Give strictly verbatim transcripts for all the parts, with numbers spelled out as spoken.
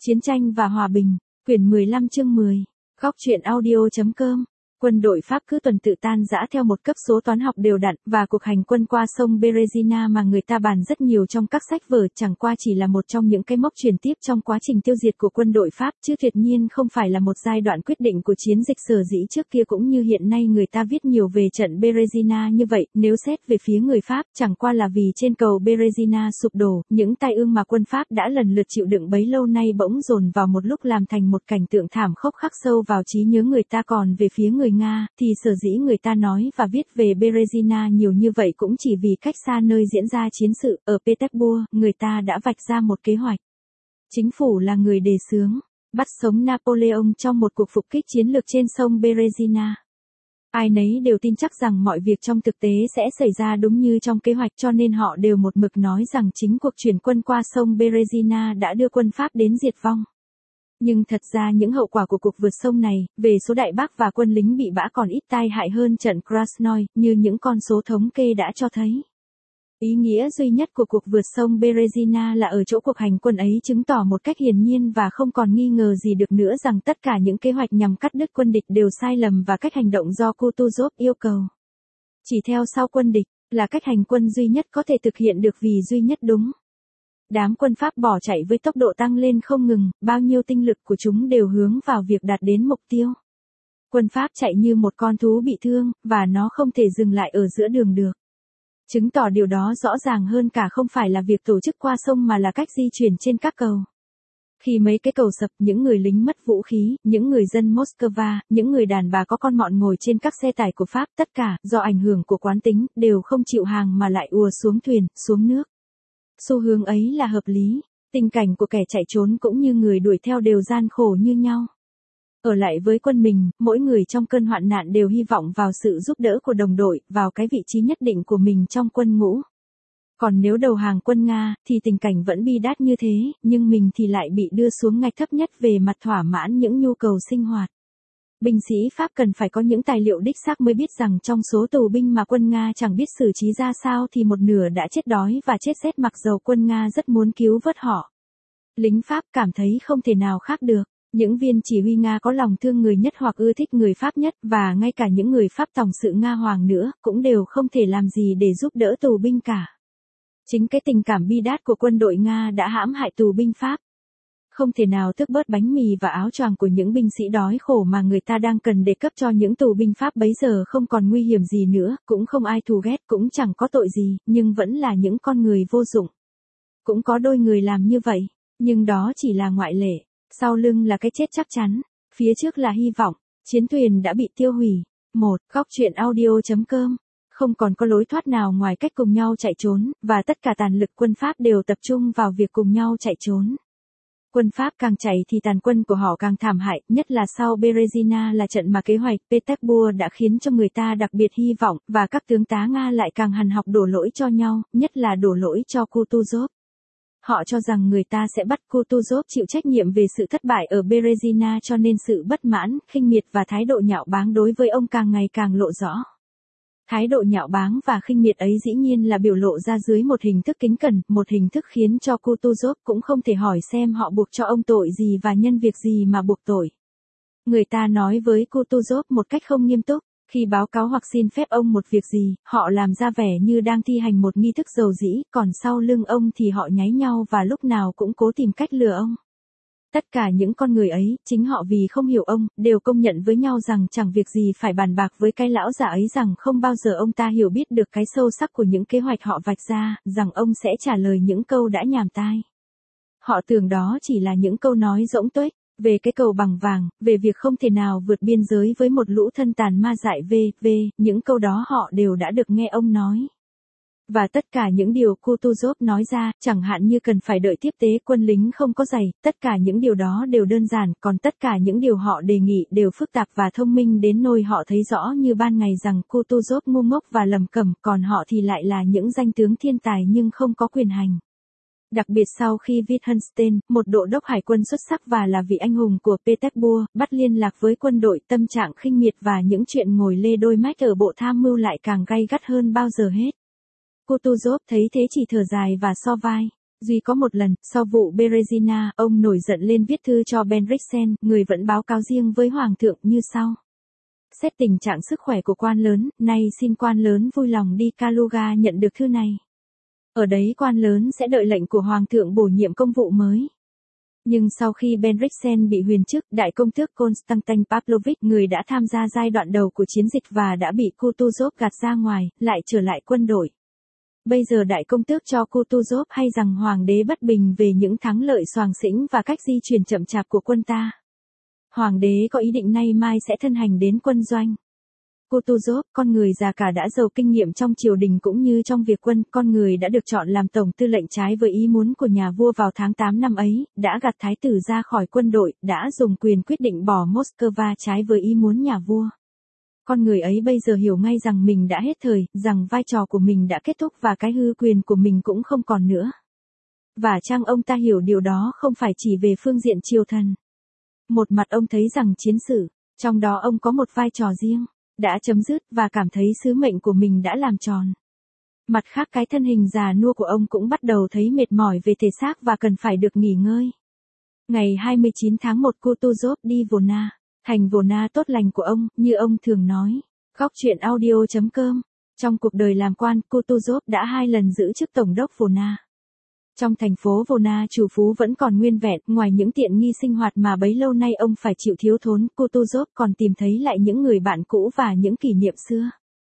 Chiến tranh và hòa bình, quyển mười lăm chương mười, góc truyện audio.com. Quân đội Pháp cứ tuần tự tan rã theo một cấp số toán học đều đặn, và cuộc hành quân qua sông Berezina mà người ta bàn rất nhiều trong các sách vở chẳng qua chỉ là một trong những cái mốc truyền tiếp trong quá trình tiêu diệt của quân đội Pháp, chứ tuyệt nhiên không phải là một giai đoạn quyết định của chiến dịch. Sở dĩ trước kia cũng như hiện nay người ta viết nhiều về trận Berezina như vậy, nếu xét về phía người Pháp, chẳng qua là vì trên cầu Berezina sụp đổ, những tai ương mà quân Pháp đã lần lượt chịu đựng bấy lâu nay bỗng dồn vào một lúc làm thành một cảnh tượng thảm khốc khắc sâu vào trí nhớ người ta. Còn về phía người Nga, thì sở dĩ người ta nói và viết về Berezina nhiều như vậy cũng chỉ vì cách xa nơi diễn ra chiến sự. Ở Petersburg, người ta đã vạch ra một kế hoạch. Chính phủ là người đề xướng, bắt sống Napoleon trong một cuộc phục kích chiến lược trên sông Berezina. Ai nấy đều tin chắc rằng mọi việc trong thực tế sẽ xảy ra đúng như trong kế hoạch, cho nên họ đều một mực nói rằng chính cuộc chuyển quân qua sông Berezina đã đưa quân Pháp đến diệt vong. Nhưng thật ra những hậu quả của cuộc vượt sông này, về số đại bác và quân lính bị bã còn ít tai hại hơn trận Krasnoy, như những con số thống kê đã cho thấy. Ý nghĩa duy nhất của cuộc vượt sông Berezina là ở chỗ cuộc hành quân ấy chứng tỏ một cách hiển nhiên và không còn nghi ngờ gì được nữa rằng tất cả những kế hoạch nhằm cắt đứt quân địch đều sai lầm và cách hành động do Kutuzov yêu cầu. Chỉ theo sau quân địch, là cách hành quân duy nhất có thể thực hiện được vì duy nhất đúng. Đám quân Pháp bỏ chạy với tốc độ tăng lên không ngừng, bao nhiêu tinh lực của chúng đều hướng vào việc đạt đến mục tiêu. Quân Pháp chạy như một con thú bị thương, và nó không thể dừng lại ở giữa đường được. Chứng tỏ điều đó rõ ràng hơn cả không phải là việc tổ chức qua sông mà là cách di chuyển trên các cầu. Khi mấy cái cầu sập, những người lính mất vũ khí, những người dân Moscow, những người đàn bà có con mọn ngồi trên các xe tải của Pháp, tất cả, do ảnh hưởng của quán tính, đều không chịu hàng mà lại ùa xuống thuyền, xuống nước. Xu hướng ấy là hợp lý, tình cảnh của kẻ chạy trốn cũng như người đuổi theo đều gian khổ như nhau. Ở lại với quân mình, mỗi người trong cơn hoạn nạn đều hy vọng vào sự giúp đỡ của đồng đội, vào cái vị trí nhất định của mình trong quân ngũ. Còn nếu đầu hàng quân Nga, thì tình cảnh vẫn bi đát như thế, nhưng mình thì lại bị đưa xuống ngạch thấp nhất về mặt thỏa mãn những nhu cầu sinh hoạt. Binh sĩ Pháp cần phải có những tài liệu đích xác mới biết rằng trong số tù binh mà quân Nga chẳng biết xử trí ra sao thì một nửa đã chết đói và chết rét, mặc dầu quân Nga rất muốn cứu vớt họ. Lính Pháp cảm thấy không thể nào khác được. Những viên chỉ huy Nga có lòng thương người nhất hoặc ưa thích người Pháp nhất, và ngay cả những người Pháp tổng sự Nga Hoàng nữa, cũng đều không thể làm gì để giúp đỡ tù binh cả. Chính cái tình cảm bi đát của quân đội Nga đã hãm hại tù binh Pháp. Không thể nào tước bớt bánh mì và áo choàng của những binh sĩ đói khổ mà người ta đang cần để cấp cho những tù binh Pháp bấy giờ không còn nguy hiểm gì nữa, cũng không ai thù ghét, cũng chẳng có tội gì, nhưng vẫn là những con người vô dụng. Cũng có đôi người làm như vậy, nhưng đó chỉ là ngoại lệ. Sau lưng là cái chết chắc chắn, phía trước là hy vọng. Chiến thuyền đã bị tiêu hủy. một. Góc truyện audio.com. Không còn có lối thoát nào ngoài cách cùng nhau chạy trốn, và tất cả tàn lực quân Pháp đều tập trung vào việc cùng nhau chạy trốn. Quân Pháp càng chạy thì tàn quân của họ càng thảm hại, nhất là sau Berezina là trận mà kế hoạch Petersburg đã khiến cho người ta đặc biệt hy vọng, và các tướng tá Nga lại càng hằn học đổ lỗi cho nhau, nhất là đổ lỗi cho Kutuzov. Họ cho rằng người ta sẽ bắt Kutuzov chịu trách nhiệm về sự thất bại ở Berezina, cho nên sự bất mãn, khinh miệt và thái độ nhạo báng đối với ông càng ngày càng lộ rõ. Thái độ nhạo báng và khinh miệt ấy dĩ nhiên là biểu lộ ra dưới một hình thức kính cẩn, một hình thức khiến cho Kutuzov cũng không thể hỏi xem họ buộc cho ông tội gì và nhân việc gì mà buộc tội. Người ta nói với Kutuzov một cách không nghiêm túc, khi báo cáo hoặc xin phép ông một việc gì, họ làm ra vẻ như đang thi hành một nghi thức dầu dĩ, còn sau lưng ông thì họ nháy nhau và lúc nào cũng cố tìm cách lừa ông. Tất cả những con người ấy, chính họ vì không hiểu ông, đều công nhận với nhau rằng chẳng việc gì phải bàn bạc với cái lão già ấy, rằng không bao giờ ông ta hiểu biết được cái sâu sắc của những kế hoạch họ vạch ra, rằng ông sẽ trả lời những câu đã nhàm tai. Họ tưởng đó chỉ là những câu nói rỗng tuếch, về cái cầu bằng vàng, về việc không thể nào vượt biên giới với một lũ thân tàn ma dại vê vê, những câu đó họ đều đã được nghe ông nói. Và tất cả những điều Kutuzov nói ra, chẳng hạn như cần phải đợi tiếp tế, quân lính không có giày, tất cả những điều đó đều đơn giản, còn tất cả những điều họ đề nghị đều phức tạp và thông minh đến nỗi họ thấy rõ như ban ngày rằng Kutuzov ngu ngốc và lầm cẩm, còn họ thì lại là những danh tướng thiên tài nhưng không có quyền hành. Đặc biệt sau khi Wittgenstein, một độ đốc hải quân xuất sắc và là vị anh hùng của Petersburg, bắt liên lạc với quân đội, tâm trạng khinh miệt và những chuyện ngồi lê đôi mách ở bộ tham mưu lại càng gay gắt hơn bao giờ hết. Kutuzov thấy thế chỉ thở dài và so vai. Duy có một lần, sau vụ Berezina, ông nổi giận lên viết thư cho Bendrixen, người vẫn báo cáo riêng với Hoàng thượng như sau. Xét tình trạng sức khỏe của quan lớn, nay xin quan lớn vui lòng đi Kaluga nhận được thư này. Ở đấy quan lớn sẽ đợi lệnh của Hoàng thượng bổ nhiệm công vụ mới. Nhưng sau khi Bendrixen bị huyền chức, đại công tước Konstantin Pavlovich, người đã tham gia giai đoạn đầu của chiến dịch và đã bị Kutuzov gạt ra ngoài, lại trở lại quân đội. Bây giờ đại công tước cho Kutuzov hay rằng hoàng đế bất bình về những thắng lợi xoàng xĩnh và cách di chuyển chậm chạp của quân ta. Hoàng đế có ý định nay mai sẽ thân hành đến quân doanh. Kutuzov, con người già cả đã giàu kinh nghiệm trong triều đình cũng như trong việc quân, con người đã được chọn làm tổng tư lệnh trái với ý muốn của nhà vua vào tháng tám năm ấy, đã gạt thái tử ra khỏi quân đội, đã dùng quyền quyết định bỏ Moscow trái với ý muốn nhà vua. Con người ấy bây giờ hiểu ngay rằng mình đã hết thời, rằng vai trò của mình đã kết thúc và cái hư quyền của mình cũng không còn nữa. Và chăng ông ta hiểu điều đó không phải chỉ về phương diện triều thần. Một mặt ông thấy rằng chiến sự, trong đó ông có một vai trò riêng, đã chấm dứt và cảm thấy sứ mệnh của mình đã làm tròn. Mặt khác cái thân hình già nua của ông cũng bắt đầu thấy mệt mỏi về thể xác và cần phải được nghỉ ngơi. Ngày hai mươi chín tháng một Kutuzov đi Volna, thành Volna tốt lành của ông, như ông thường nói. Góc truyện audio chấm com. Trong cuộc đời làm quan, Kutuzov đã hai lần giữ chức tổng đốc Volna. Trong thành phố Volna chủ phú vẫn còn nguyên vẹn, ngoài những tiện nghi sinh hoạt mà bấy lâu nay ông phải chịu thiếu thốn, Kutuzov còn tìm thấy lại những người bạn cũ và những kỷ niệm xưa.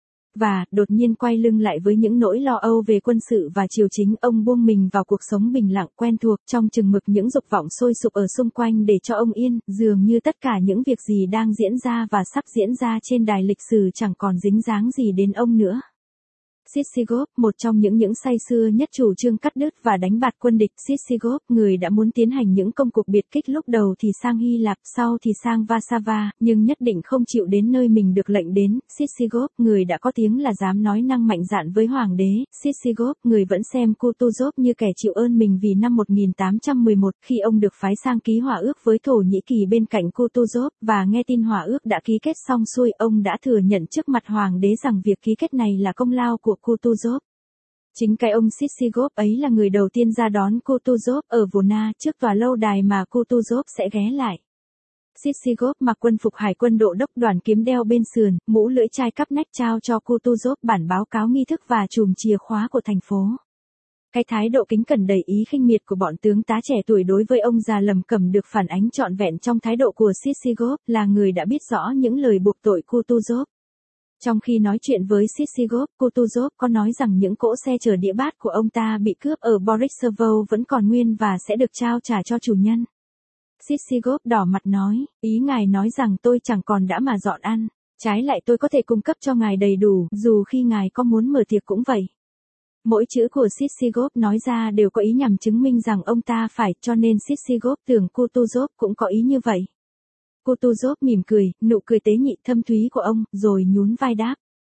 Và, đột nhiên quay lưng lại với những nỗi lo âu về quân sự và triều chính, ông buông mình vào cuộc sống bình lặng quen thuộc trong chừng mực những dục vọng sôi sục ở xung quanh để cho ông yên, dường như tất cả những việc gì đang diễn ra và sắp diễn ra trên đài lịch sử chẳng còn dính dáng gì đến ông nữa. Sisigov, một trong những những say xưa nhất chủ trương cắt đứt và đánh bạt quân địch. Sisigov, người đã muốn tiến hành những công cuộc biệt kích lúc đầu thì sang Hy Lạp, sau thì sang Varsava, nhưng nhất định không chịu đến nơi mình được lệnh đến. Sisigov, người đã có tiếng là dám nói năng mạnh dạn với hoàng đế. Sisigov, người vẫn xem Kutuzov như kẻ chịu ơn mình vì năm một nghìn tám trăm mười một, khi ông được phái sang ký hòa ước với Thổ Nhĩ Kỳ bên cạnh Kutuzov, và nghe tin hòa ước đã ký kết xong xuôi, ông đã thừa nhận trước mặt hoàng đế rằng việc ký kết này là công lao của Kutuzov. Chính cái ông Sisigov ấy là người đầu tiên ra đón Kutuzov ở Volna trước tòa lâu đài mà Kutuzov sẽ ghé lại. Sisigov mặc quân phục hải quân độ đốc, đoàn kiếm đeo bên sườn, mũ lưỡi chai cắp nách, trao cho Kutuzov bản báo cáo nghi thức và chùm chìa khóa của thành phố. Cái thái độ kính cẩn đầy ý khinh miệt của bọn tướng tá trẻ tuổi đối với ông già lầm cẩm được phản ánh trọn vẹn trong thái độ của Sisigov, là người đã biết rõ những lời buộc tội Kutuzov. Trong khi nói chuyện với Sisigov, Kutuzov có nói rằng những cỗ xe chở đĩa bát của ông ta bị cướp ở Borissovo vẫn còn nguyên và sẽ được trao trả cho chủ nhân. Sisigov đỏ mặt nói, ý ngài nói rằng tôi chẳng còn đã mà dọn ăn, trái lại tôi có thể cung cấp cho ngài đầy đủ, dù khi ngài có muốn mở tiệc cũng vậy. Mỗi chữ của Sisigov nói ra đều có ý nhằm chứng minh rằng ông ta phải, cho nên Sisigov tưởng Kutuzov cũng có ý như vậy. Kutuzov mỉm cười, nụ cười tế nhị thâm thúy của ông, rồi nhún vai đáp.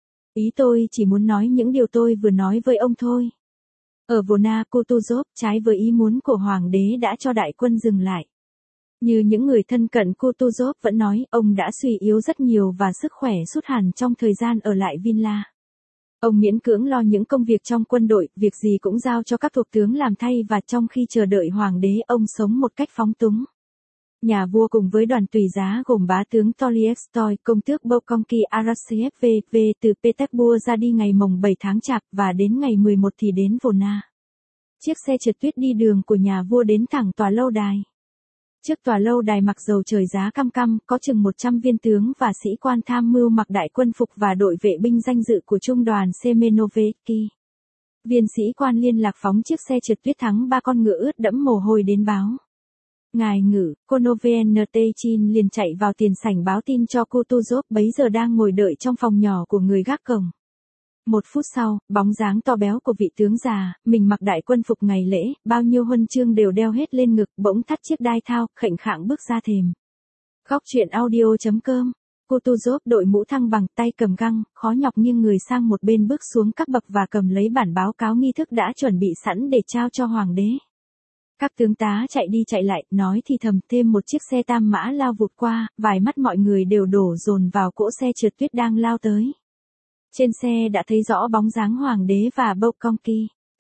Ý tôi chỉ muốn nói những điều tôi vừa nói với ông thôi. Ở Volna, Kutuzov, trái với ý muốn của hoàng đế đã cho đại quân dừng lại. Như những người thân cận Kutuzov vẫn nói, ông đã suy yếu rất nhiều và sức khỏe sút hẳn trong thời gian ở lại Vilna. Ông miễn cưỡng lo những công việc trong quân đội, việc gì cũng giao cho các thuộc tướng làm thay, và trong khi chờ đợi hoàng đế, ông sống một cách phóng túng. Nhà vua cùng với đoàn tùy giá gồm bá tướng Tolstoy, công tước Bokonki Arasyev V.V. từ Petersburg ra đi ngày mồng bảy tháng Chạp, và đến ngày mười một thì đến Volna. Chiếc xe trượt tuyết đi đường của nhà vua đến thẳng tòa lâu đài. Trước tòa lâu đài mặc dầu trời giá căm căm, có chừng một trăm viên tướng và sĩ quan tham mưu mặc đại quân phục và đội vệ binh danh dự của trung đoàn Semenovsky. Viên sĩ quan liên lạc phóng chiếc xe trượt tuyết thắng ba con ngựa ướt đẫm mồ hôi đến báo. Ngài ngự, Konovenetechin liền chạy vào tiền sảnh báo tin cho Kutuzov bấy giờ đang ngồi đợi trong phòng nhỏ của người gác cổng. Một phút sau, bóng dáng to béo của vị tướng già, mình mặc đại quân phục ngày lễ, bao nhiêu huân chương đều đeo hết lên ngực, bỗng thắt chiếc đai thao, khệnh khạng bước ra thềm. Góc truyện audio chấm com. Kutuzov đội mũ thăng bằng, tay cầm găng, khó nhọc nghiêng người sang một bên bước xuống các bậc và cầm lấy bản báo cáo nghi thức đã chuẩn bị sẵn để trao cho hoàng đế. Các tướng tá chạy đi chạy lại, nói thì thầm, thêm một chiếc xe tam mã lao vụt qua, vài mắt mọi người đều đổ dồn vào cỗ xe trượt tuyết đang lao tới. Trên xe đã thấy rõ bóng dáng hoàng đế và Bokonki. Tất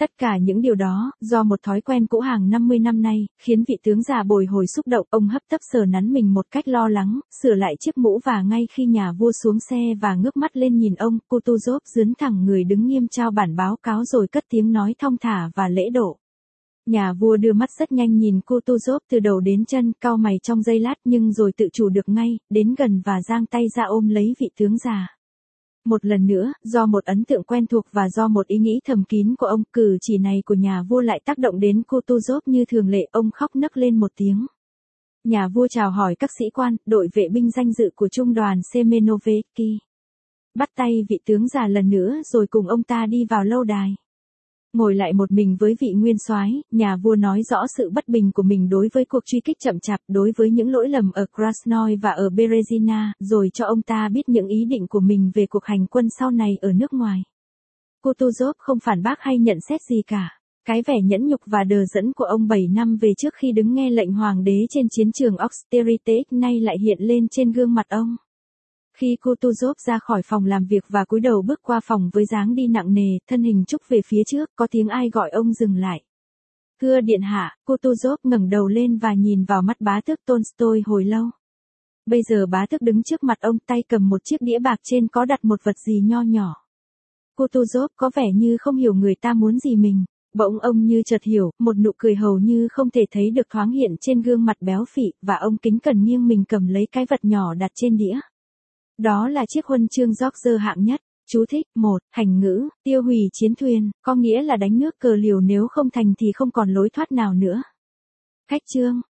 Tất cả những điều đó, do một thói quen cũ hàng năm mươi năm nay, khiến vị tướng già bồi hồi xúc động, ông hấp tấp sờ nắn mình một cách lo lắng, sửa lại chiếc mũ và ngay khi nhà vua xuống xe và ngước mắt lên nhìn ông, Kutuzov dướn thẳng người đứng nghiêm trao bản báo cáo rồi cất tiếng nói thong thả và lễ độ. Nhà vua đưa mắt rất nhanh nhìn Kutuzov từ đầu đến chân, cau mày trong giây lát nhưng rồi tự chủ được ngay, đến gần và giang tay ra ôm lấy vị tướng già. Một lần nữa, do một ấn tượng quen thuộc và do một ý nghĩ thầm kín của ông, cử chỉ này của nhà vua lại tác động đến Kutuzov như thường lệ, ông khóc nấc lên một tiếng. Nhà vua chào hỏi các sĩ quan, đội vệ binh danh dự của trung đoàn Semenovsky. Bắt tay vị tướng già lần nữa rồi cùng ông ta đi vào lâu đài. Ngồi lại một mình với vị nguyên soái, nhà vua nói rõ sự bất bình của mình đối với cuộc truy kích chậm chạp, đối với những lỗi lầm ở Krasnoy và ở Berezina, rồi cho ông ta biết những ý định của mình về cuộc hành quân sau này ở nước ngoài. Kutuzov không phản bác hay nhận xét gì cả. Cái vẻ nhẫn nhục và đờ đẫn của ông bảy năm về trước khi đứng nghe lệnh hoàng đế trên chiến trường Austerlitz nay lại hiện lên trên gương mặt ông. Khi Kutuzov ra khỏi phòng làm việc và cúi đầu bước qua phòng với dáng đi nặng nề, thân hình trúc về phía trước, có tiếng ai gọi ông dừng lại. Thưa điện hạ, Kutuzov ngẩng đầu lên và nhìn vào mắt bá tước Tolstoy hồi lâu. Bây giờ bá tước đứng trước mặt ông, tay cầm một chiếc đĩa bạc trên có đặt một vật gì nho nhỏ. Kutuzov có vẻ như không hiểu người ta muốn gì mình. Bỗng ông như chợt hiểu, một nụ cười hầu như không thể thấy được thoáng hiện trên gương mặt béo phì, và ông kính cẩn nghiêng mình cầm lấy cái vật nhỏ đặt trên đĩa. Đó là chiếc huân chương George hạng nhất. Chú thích, một, hành ngữ, tiêu hủy chiến thuyền, có nghĩa là đánh nước cờ liều, nếu không thành thì không còn lối thoát nào nữa. Khách chương.